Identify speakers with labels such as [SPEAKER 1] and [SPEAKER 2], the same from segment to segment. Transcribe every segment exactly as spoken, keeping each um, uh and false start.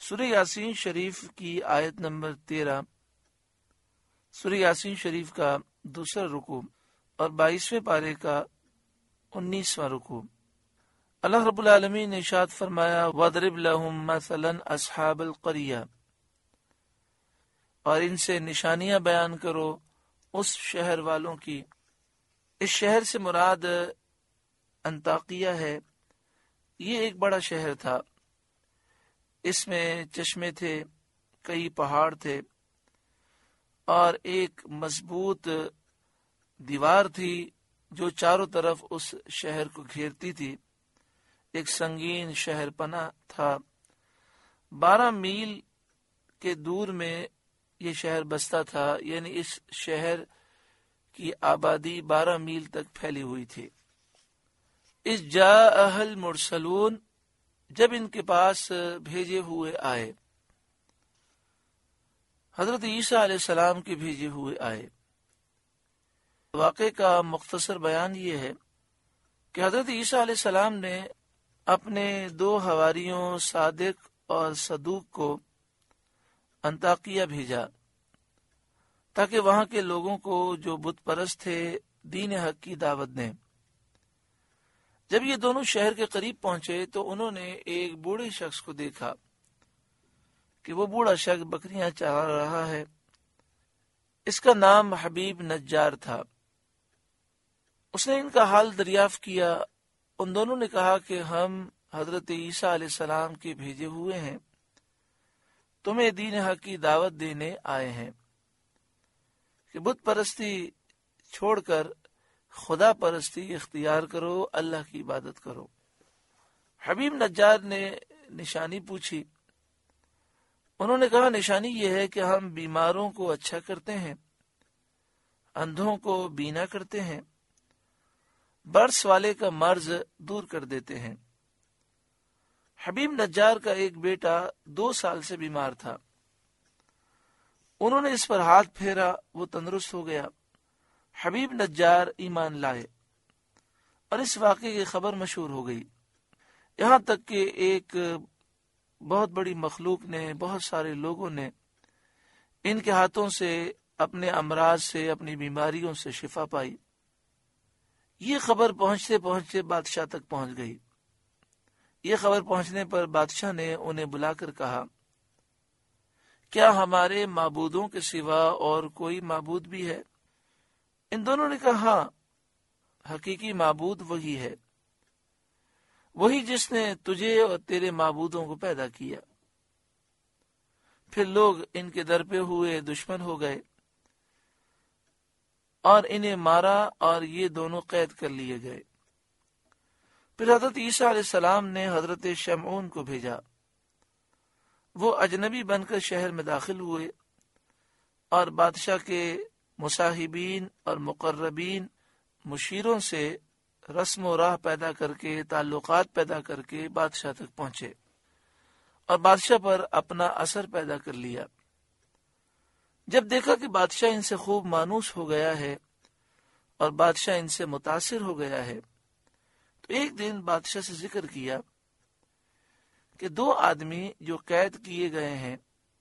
[SPEAKER 1] سورہ یاسین شریف کی آیت نمبر تیرہ، سورہ یاسین شریف کا دوسرا رکوع اور بائیسویں پارے کا انیسواں رکوع۔ اللہ رب العالمین نے ارشاد فرمایا وَاضْرِبْ لَهُمْ مَثَلًا أَصْحَابَ الْقَرْيَةِ، اور ان سے نشانیاں بیان کرو اس شہر والوں کی۔ اس شہر سے مراد انطاکیہ ہے۔ یہ ایک بڑا شہر تھا، اس میں چشمے تھے، کئی پہاڑ تھے اور ایک مضبوط دیوار تھی جو چاروں طرف اس شہر کو گھیرتی تھی۔ ایک سنگین شہر پناہ تھا۔ بارہ میل کے دور میں یہ شہر بستا تھا، یعنی اس شہر کی آبادی بارہ میل تک پھیلی ہوئی تھی۔ اس جاء المرسلون، جب ان کے پاس بھیجے ہوئے آئے، حضرت عیسیٰ علیہ السلام کے بھیجے ہوئے آئے۔ واقعے کا مختصر بیان یہ ہے کہ حضرت عیسیٰ علیہ السلام نے اپنے دو حواریوں صادق اور صدوق کو انطاکیہ بھیجا تاکہ وہاں کے لوگوں کو جو بت پرست تھے دین حق کی دعوت دیں۔ جب یہ دونوں شہر کے قریب پہنچے تو انہوں نے ایک بوڑھے شخص کو دیکھا کہ وہ بوڑھا شخص بکریاں چار رہا ہے۔ اس کا نام حبیب نجار تھا۔ اس نے ان کا حال دریافت کیا۔ ان دونوں نے کہا کہ ہم حضرت عیسیٰ علیہ السلام کے بھیجے ہوئے ہیں، تمہیں دین حق کی دعوت دینے آئے ہیں کہ بت پرستی چھوڑ کر خدا پرستی اختیار کرو، اللہ کی عبادت کرو۔ حبیب نجار نے نشانی پوچھی۔ انہوں نے کہا نشانی یہ ہے کہ ہم بیماروں کو اچھا کرتے ہیں، اندھوں کو بینا کرتے ہیں، برس والے کا مرض دور کر دیتے ہیں۔ حبیب نجار کا ایک بیٹا دو سال سے بیمار تھا۔ انہوں نے اس پر ہاتھ پھیرا، وہ تندرست ہو گیا۔ حبیب نجار ایمان لائے اور اس واقعے کی خبر مشہور ہو گئی، یہاں تک کہ ایک بہت بڑی مخلوق نے، بہت سارے لوگوں نے ان کے ہاتھوں سے اپنے امراض سے، اپنی بیماریوں سے شفا پائی۔ یہ خبر پہنچتے پہنچتے بادشاہ تک پہنچ گئی۔ یہ خبر پہنچنے پر بادشاہ نے انہیں بلا کر کہا کیا ہمارے معبودوں کے سوا اور کوئی معبود بھی ہے؟ ان دونوں نے کہا ہاں، حقیقی معبود وہی ہے، وہی جس نے تجھے اور تیرے معبودوں کو پیدا کیا۔ پھر لوگ ان کے در پہ ہوئے دشمن ہو گئے اور انہیں مارا اور یہ دونوں قید کر لیے گئے۔ پھر حضرت عیسیٰ علیہ السلام نے حضرت شمعون کو بھیجا۔ وہ اجنبی بن کر شہر میں داخل ہوئے اور بادشاہ کے مصاحبین اور مقربین مشیروں سے رسم و راہ پیدا کر کے، تعلقات پیدا کر کے بادشاہ تک پہنچے اور بادشاہ پر اپنا اثر پیدا کر لیا۔ جب دیکھا کہ بادشاہ ان سے خوب مانوس ہو گیا ہے اور بادشاہ ان سے متاثر ہو گیا ہے تو ایک دن بادشاہ سے ذکر کیا کہ دو آدمی جو قید کیے گئے ہیں،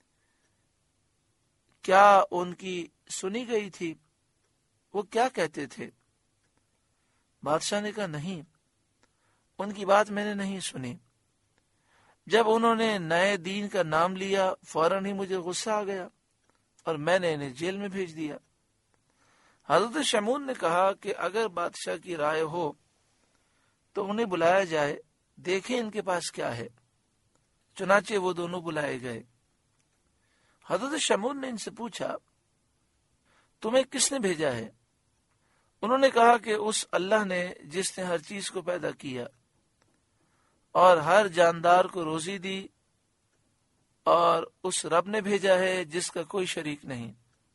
[SPEAKER 1] کیا ان کی سنی گئی تھی؟ وہ کیا کہتے تھے؟ بادشاہ نے کہا نہیں، ان کی بات میں نے نہیں سنی۔ جب انہوں نے نئے دین کا نام لیا فوراً ہی مجھے غصہ آ گیا اور میں نے انہیں جیل میں بھیج دیا۔ حضرت شمعون نے کہا کہ اگر بادشاہ کی رائے ہو تو انہیں بلایا جائے، دیکھیں ان کے پاس کیا ہے۔ چنانچہ وہ دونوں بلائے گئے۔ حضرت شمعون نے ان سے پوچھا تمہیں کس نے بھیجا ہے؟ انہوں نے کہا کہ اس اللہ نے جس نے ہر چیز کو پیدا کیا اور ہر جاندار کو روزی دی، اور اس رب نے بھیجا ہے جس کا کوئی شریک نہیں۔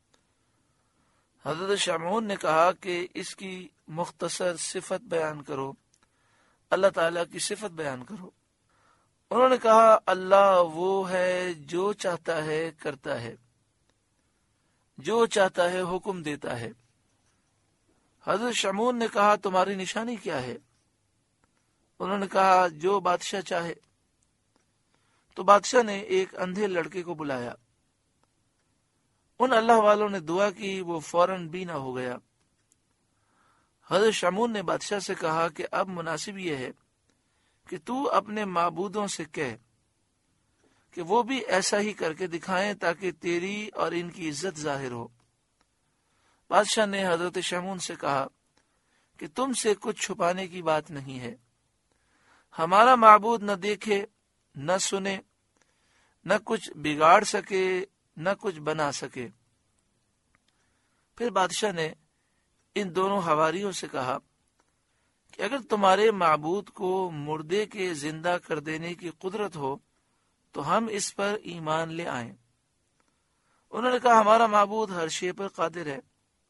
[SPEAKER 1] حضرت شمعون نے کہا کہ اس کی مختصر صفت بیان کرو، اللہ تعالیٰ کی صفت بیان کرو۔ انہوں نے کہا اللہ وہ ہے جو چاہتا ہے کرتا ہے، جو چاہتا ہے حکم دیتا ہے۔ حضرت شمعون نے کہا تمہاری نشانی کیا ہے؟ انہوں نے کہا جو بادشاہ چاہے۔ تو بادشاہ نے ایک اندھے لڑکے کو بلایا. ان اللہ والوں نے دعا کی، وہ فوراً بینا ہو گیا. حضرت شمعون نے بادشاہ سے کہا کہ اب مناسب یہ ہے کہ تو اپنے معبودوں سے کہہ کہ وہ بھی ایسا ہی کر کے دکھائیں تاکہ تیری اور ان کی عزت ظاہر ہو. بادشاہ نے حضرت شمعون سے کہا کہ تم سے کچھ چھپانے کی بات نہیں ہے. ہمارا معبود نہ دیکھے نہ سنے، نہ کچھ بگاڑ سکے نہ کچھ بنا سکے. پھر بادشاہ نے ان دونوں حواریوں سے کہا کہ اگر تمہارے معبود کو مردے کے زندہ کر دینے کی قدرت ہو تو ہم اس پر ایمان لے آئیں. انہوں نے کہا ہمارا معبود ہر شے پر قادر ہے.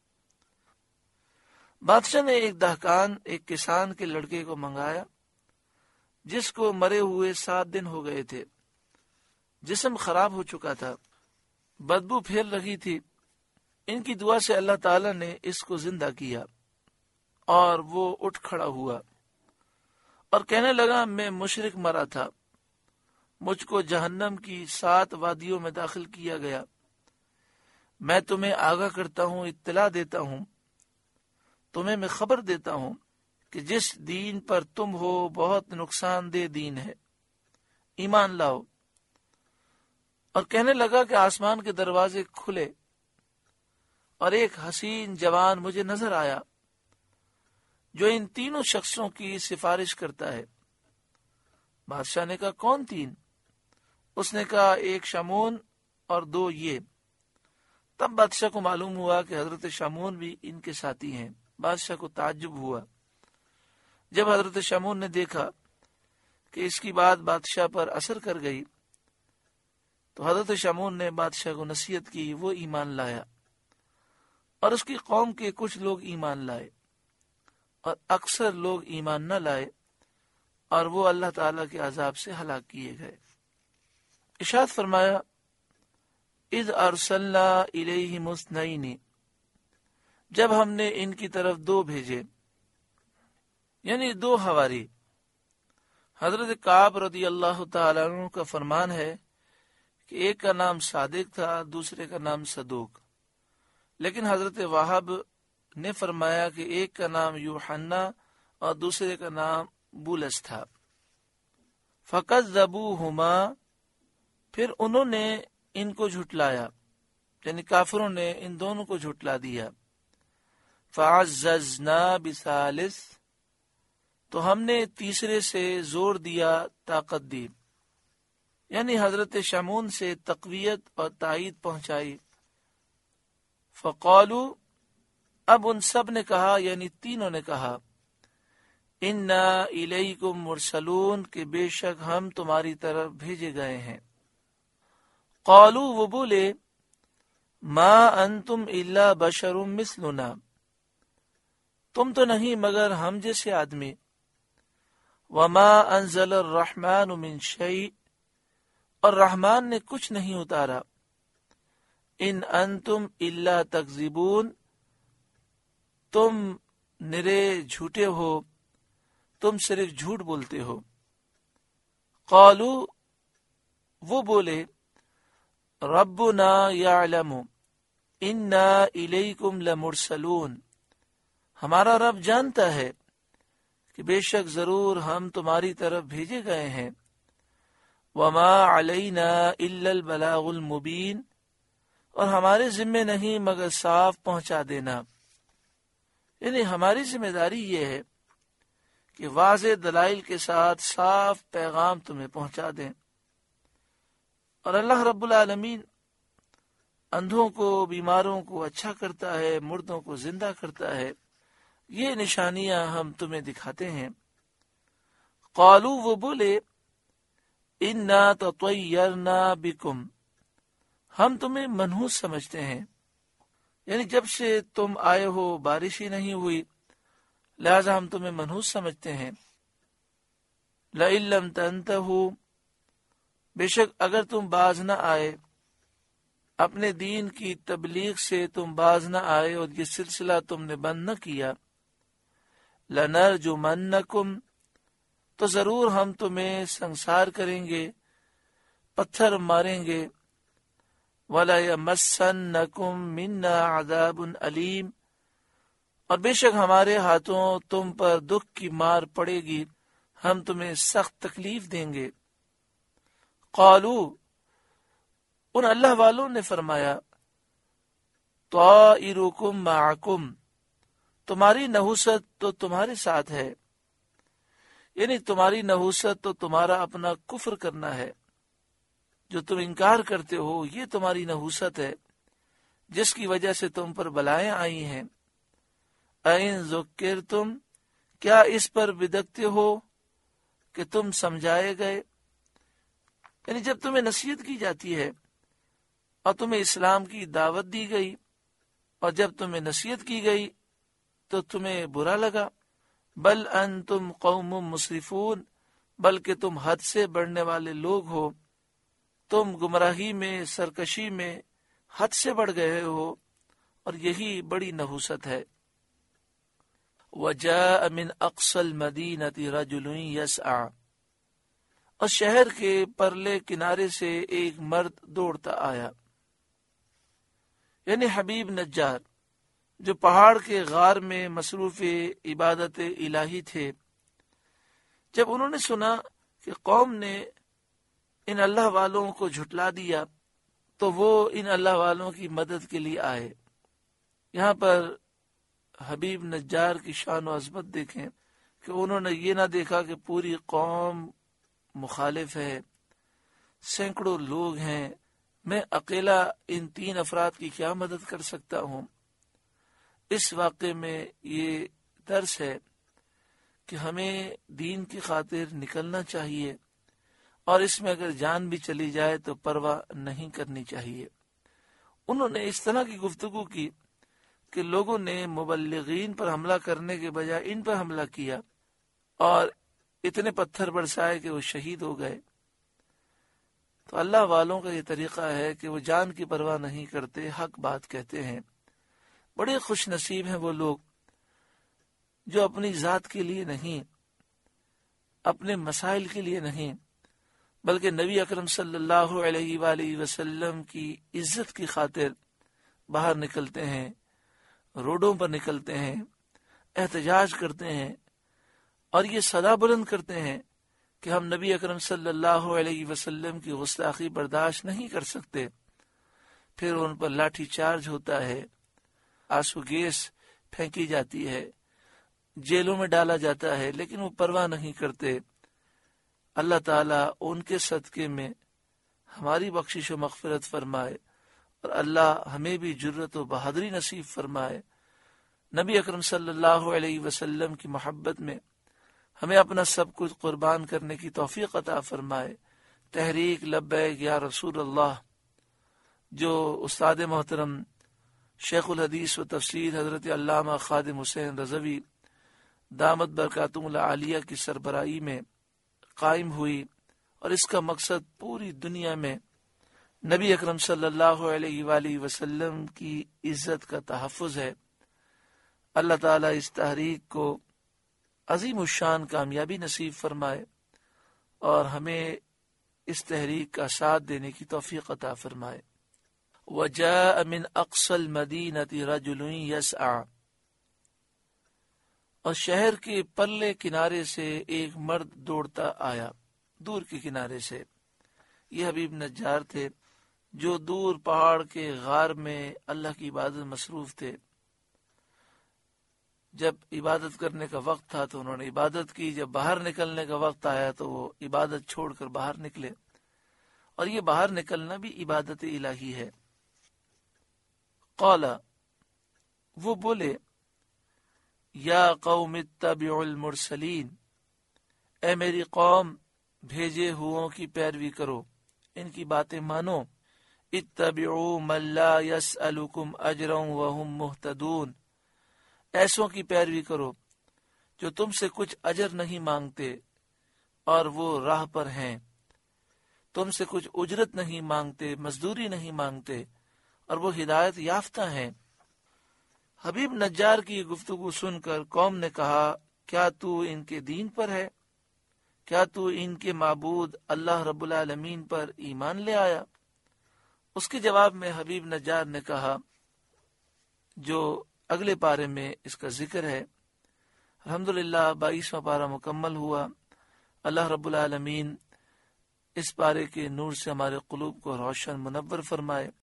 [SPEAKER 1] بادشاہ نے ایک دہقان، ایک کسان کے لڑکے کو منگایا جس کو مرے ہوئے سات دن ہو گئے تھے. جسم خراب ہو چکا تھا، بدبو پھیل رہی تھی. ان کی دعا سے اللہ تعالی نے اس کو زندہ کیا اور وہ اٹھ کھڑا ہوا اور کہنے لگا میں مشرک مرا تھا، مجھ کو جہنم کی سات وادیوں میں داخل کیا گیا. میں تمہیں آگاہ کرتا ہوں، اطلاع دیتا ہوں، تمہیں میں خبر دیتا ہوں کہ جس دین پر تم ہو بہت نقصان دہ دین ہے، ایمان لاؤ. اور کہنے لگا کہ آسمان کے دروازے کھلے اور ایک حسین جوان مجھے نظر آیا جو ان تینوں شخصوں کی سفارش کرتا ہے. بادشاہ نے کہا کون تین؟ اس نے کہا ایک شمعون اور دو یہ. تب بادشاہ کو معلوم ہوا کہ حضرت شمعون بھی ان کے ساتھی ہیں. بادشاہ کو تعجب ہوا. جب حضرت شمعون نے دیکھا کہ اس کی بات بادشاہ پر اثر کر گئی تو حضرت شمعون نے بادشاہ کو نصیحت کی. وہ ایمان لایا اور اس کی قوم کے کچھ لوگ ایمان لائے اور اکثر لوگ ایمان نہ لائے اور وہ اللہ تعالی کے عذاب سے ہلاک کیے گئے. ارشاد فرمایا اذ ارسلنا الیہم اثنین، جب ہم نے ان کی طرف دو بھیجے، یعنی دو حواری. حضرت کعب رضی اللہ تعالیٰ عنہ کا فرمان ہے کہ ایک کا نام صادق تھا، دوسرے کا نام صدوق. لیکن حضرت وہب نے فرمایا کہ ایک کا نام یوحنا اور دوسرے کا نام بولس تھا. فکذبوہما، پھر انہوں نے ان کو جھٹلایا، یعنی کافروں نے ان دونوں کو جھٹلا دیا. فعززنا بثالث، تو ہم نے تیسرے سے زور دیا، طاقت دی، یعنی حضرت شمعون سے تقویت اور تائید پہنچائی. فقالو، اب ان سب نے کہا، یعنی تینوں نے کہا، انا الیکم مرسلون، کہ بے شک ہم تمہاری طرف بھیجے گئے ہیں. قالو، وہ بولے، ما انتم الا بشر مثلنا، تم تو نہیں مگر ہم جیسے آدمی. وما انزل الرحمن من شیء، اور رحمان نے کچھ نہیں اتارا. ان انتم الا تکذبون، تم نرے جھوٹے ہو، تم صرف جھوٹ بولتے ہو. قالو، وہ بولے، ربنا یعلم انا الیکم لمرسلون، ہمارا رب جانتا ہے کہ بے شک ضرور ہم تمہاری طرف بھیجے گئے ہیں. وما علینا الا البلاغ المبین، اور ہمارے ذمے نہیں مگر صاف پہنچا دینا، یعنی ہماری ذمہ داری یہ ہے کہ واضح دلائل کے ساتھ صاف پیغام تمہیں پہنچا دیں. اور اللہ رب العالمین اندھوں کو، بیماروں کو اچھا کرتا ہے، مردوں کو زندہ کرتا ہے. یہ نشانیاں ہم تمہیں دکھاتے ہیں. قالو، وہ بولے، انا تطیرنا بکم، ہم تمہیں منحوس سمجھتے ہیں، یعنی جب سے تم آئے ہو بارش ہی نہیں ہوئی، لہذا ہم تمہیں منحوس سمجھتے ہیں. لئن لم تنتہوا، بے شک اگر تم باز نہ آئے، اپنے دین کی تبلیغ سے تم باز نہ آئے اور یہ سلسلہ تم نے بند نہ کیا، لنرجمنکم، تو ضرور ہم تمہیں سنسار کریں گے، پتھر ماریں گے، وَلَا يَمَسَّنَّكُم مِّنَّا عَذَابٌ أَلِيمٌ، اور بے شک ہمارے ہاتھوں تم پر دکھ کی مار پڑے گی، ہم تمہیں سخت تکلیف دیں گے۔ قالوا، ان اللہ والوں نے فرمایا، طائرکم معکم، تمہاری نحوست تو تمہارے ساتھ ہے، یعنی تمہاری نحوست تو تمہارا اپنا کفر کرنا ہے، جو تم انکار کرتے ہو یہ تمہاری نحوست ہے جس کی وجہ سے تم پر بلائیں آئی ہیں۔ اَإِن ذُكِّرْتُمْ، کیا اس پر بدکتے ہو کہ تم سمجھائے گئے، یعنی جب تمہیں نصیحت کی جاتی ہے اور تمہیں اسلام کی دعوت دی گئی اور جب تمہیں نصیحت کی گئی تو تمہیں برا لگا، بل انتم قوم مسرفون، بلکہ تم حد سے بڑھنے والے لوگ ہو، تم گمراہی میں سرکشی میں حد سے بڑھ گئے ہو، اور یہی بڑی نحوست ہے۔ وَجَاءَ مِنْ أَقْصَى الْمَدِينَةِ رَجُلٌ يَسْعَى، اور شہر کے پرلے کنارے سے ایک مرد دوڑتا آیا، یعنی حبیب نجار، جو پہاڑ کے غار میں مصروف عبادت الہی تھے۔ جب انہوں نے سنا کہ قوم نے ان اللہ والوں کو جھٹلا دیا تو وہ ان اللہ والوں کی مدد کے لیے آئے۔ یہاں پر حبیب نجار کی شان و عظمت دیکھیں کہ انہوں نے یہ نہ دیکھا کہ پوری قوم مخالف ہے، سینکڑوں لوگ ہیں، میں اکیلا ان تین افراد کی کیا مدد کر سکتا ہوں۔ اس واقعے میں یہ درس ہے کہ ہمیں دین کی خاطر نکلنا چاہیے، اور اس میں اگر جان بھی چلی جائے تو پرواہ نہیں کرنی چاہیے۔ انہوں نے اس طرح کی گفتگو کی کہ لوگوں نے مبلغین پر حملہ کرنے کے بجائے ان پر حملہ کیا اور اتنے پتھر برسائے کہ وہ شہید ہو گئے۔ تو اللہ والوں کا یہ طریقہ ہے کہ وہ جان کی پرواہ نہیں کرتے، حق بات کہتے ہیں۔ بڑے خوش نصیب ہیں وہ لوگ جو اپنی ذات کے لیے نہیں، اپنے مسائل کے لیے نہیں، بلکہ نبی اکرم صلی اللہ علیہ وآلہ وسلم کی عزت کی خاطر باہر نکلتے ہیں، روڈوں پر نکلتے ہیں، احتجاج کرتے ہیں، اور یہ صدا بلند کرتے ہیں کہ ہم نبی اکرم صلی اللہ علیہ وسلم کی گستاخی برداشت نہیں کر سکتے۔ پھر ان پر لاٹھی چارج ہوتا ہے، آنسو گیس پھینکی جاتی ہے، جیلوں میں ڈالا جاتا ہے، لیکن وہ پرواہ نہیں کرتے۔ اللہ تعالیٰ ان کے صدقے میں ہماری بخشش و مغفرت فرمائے، اور اللہ ہمیں بھی جرت و بہادری نصیب فرمائے۔ نبی اکرم صلی اللہ علیہ وسلم کی محبت میں ہمیں اپنا سب کچھ قربان کرنے کی توفیق عطا فرمائے۔ تحریک لبیک یا رسول اللہ، جو استاد محترم شیخ الحدیث و تفسیر حضرت علامہ خادم حسین رضوی دامت برکاتہم العالیہ کی سربراہی میں قائم ہوئی، اور اس کا مقصد پوری دنیا میں نبی اکرم صلی اللہ علیہ وآلہ وسلم کی عزت کا تحفظ ہے۔ اللہ تعالیٰ اس تحریک کو عظیم الشان کامیابی نصیب فرمائے اور ہمیں اس تحریک کا ساتھ دینے کی توفیق عطا فرمائے۔ وَجَاءَ مِنْ أَقْصَى الْمَدِينَةِ رَجُلٌ يَسْعَى، اور شہر کے پرلے کنارے سے ایک مرد دوڑتا آیا، دور کے کنارے سے۔ یہ حبیب نجار تھے جو دور پہاڑ کے غار میں اللہ کی عبادت مصروف تھے۔ جب عبادت کرنے کا وقت تھا تو انہوں نے عبادت کی، جب باہر نکلنے کا وقت آیا تو وہ عبادت چھوڑ کر باہر نکلے، اور یہ باہر نکلنا بھی عبادت الہی ہے۔ قال، وہ بولے، یا قوم اتبعوا المرسلین، اے میری قوم بھیجے ہوں کی پیروی کرو، ان کی باتیں مانو۔ اتبعوا من لا يسألكم اجرا وهم مهتدون، ایسوں کی پیروی کرو جو تم سے کچھ اجر نہیں مانگتے اور وہ راہ پر ہیں، تم سے کچھ اجرت نہیں مانگتے، مزدوری نہیں مانگتے، اور وہ ہدایت یافتہ ہیں۔ حبیب نجار کی گفتگو سن کر قوم نے کہا، کیا تو ان کے دین پر ہے؟ کیا تو ان کے معبود اللہ رب العالمین پر ایمان لے آیا؟ اس کے جواب میں حبیب نجار نے کہا، جو اگلے پارے میں اس کا ذکر ہے۔ الحمدللہ بائیسواں پارہ مکمل ہوا۔ اللہ رب العالمین اس پارے کے نور سے ہمارے قلوب کو روشن منور فرمائے۔